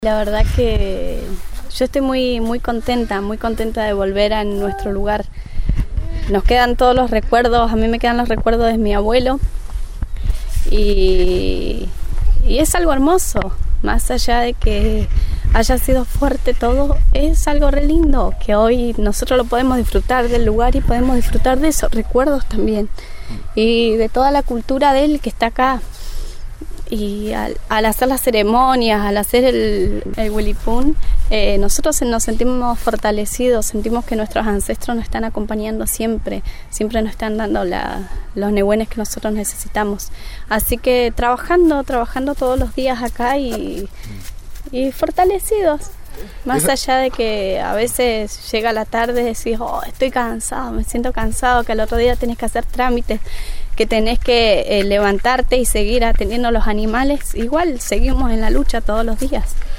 La verdad que yo estoy muy contenta de volver a nuestro lugar. Nos quedan todos los recuerdos, a mí me quedan los recuerdos de mi abuelo y es algo hermoso, más allá de que haya sido fuerte todo, es algo re lindo, que hoy nosotros lo podemos disfrutar del lugar y podemos disfrutar de esos recuerdos también y de toda la cultura de él que está acá. Y al hacer las ceremonias, al hacer el Wilipún, nosotros nos sentimos fortalecidos, sentimos que nuestros ancestros nos están acompañando siempre nos están dando los nehuenes que nosotros necesitamos. Así que trabajando todos los días acá y fortalecidos. Más allá de que a veces llega la tarde y decís, estoy cansado, me siento cansado, que al otro día tenés que hacer trámites, que tenés que levantarte y seguir atendiendo a los animales, igual seguimos en la lucha todos los días.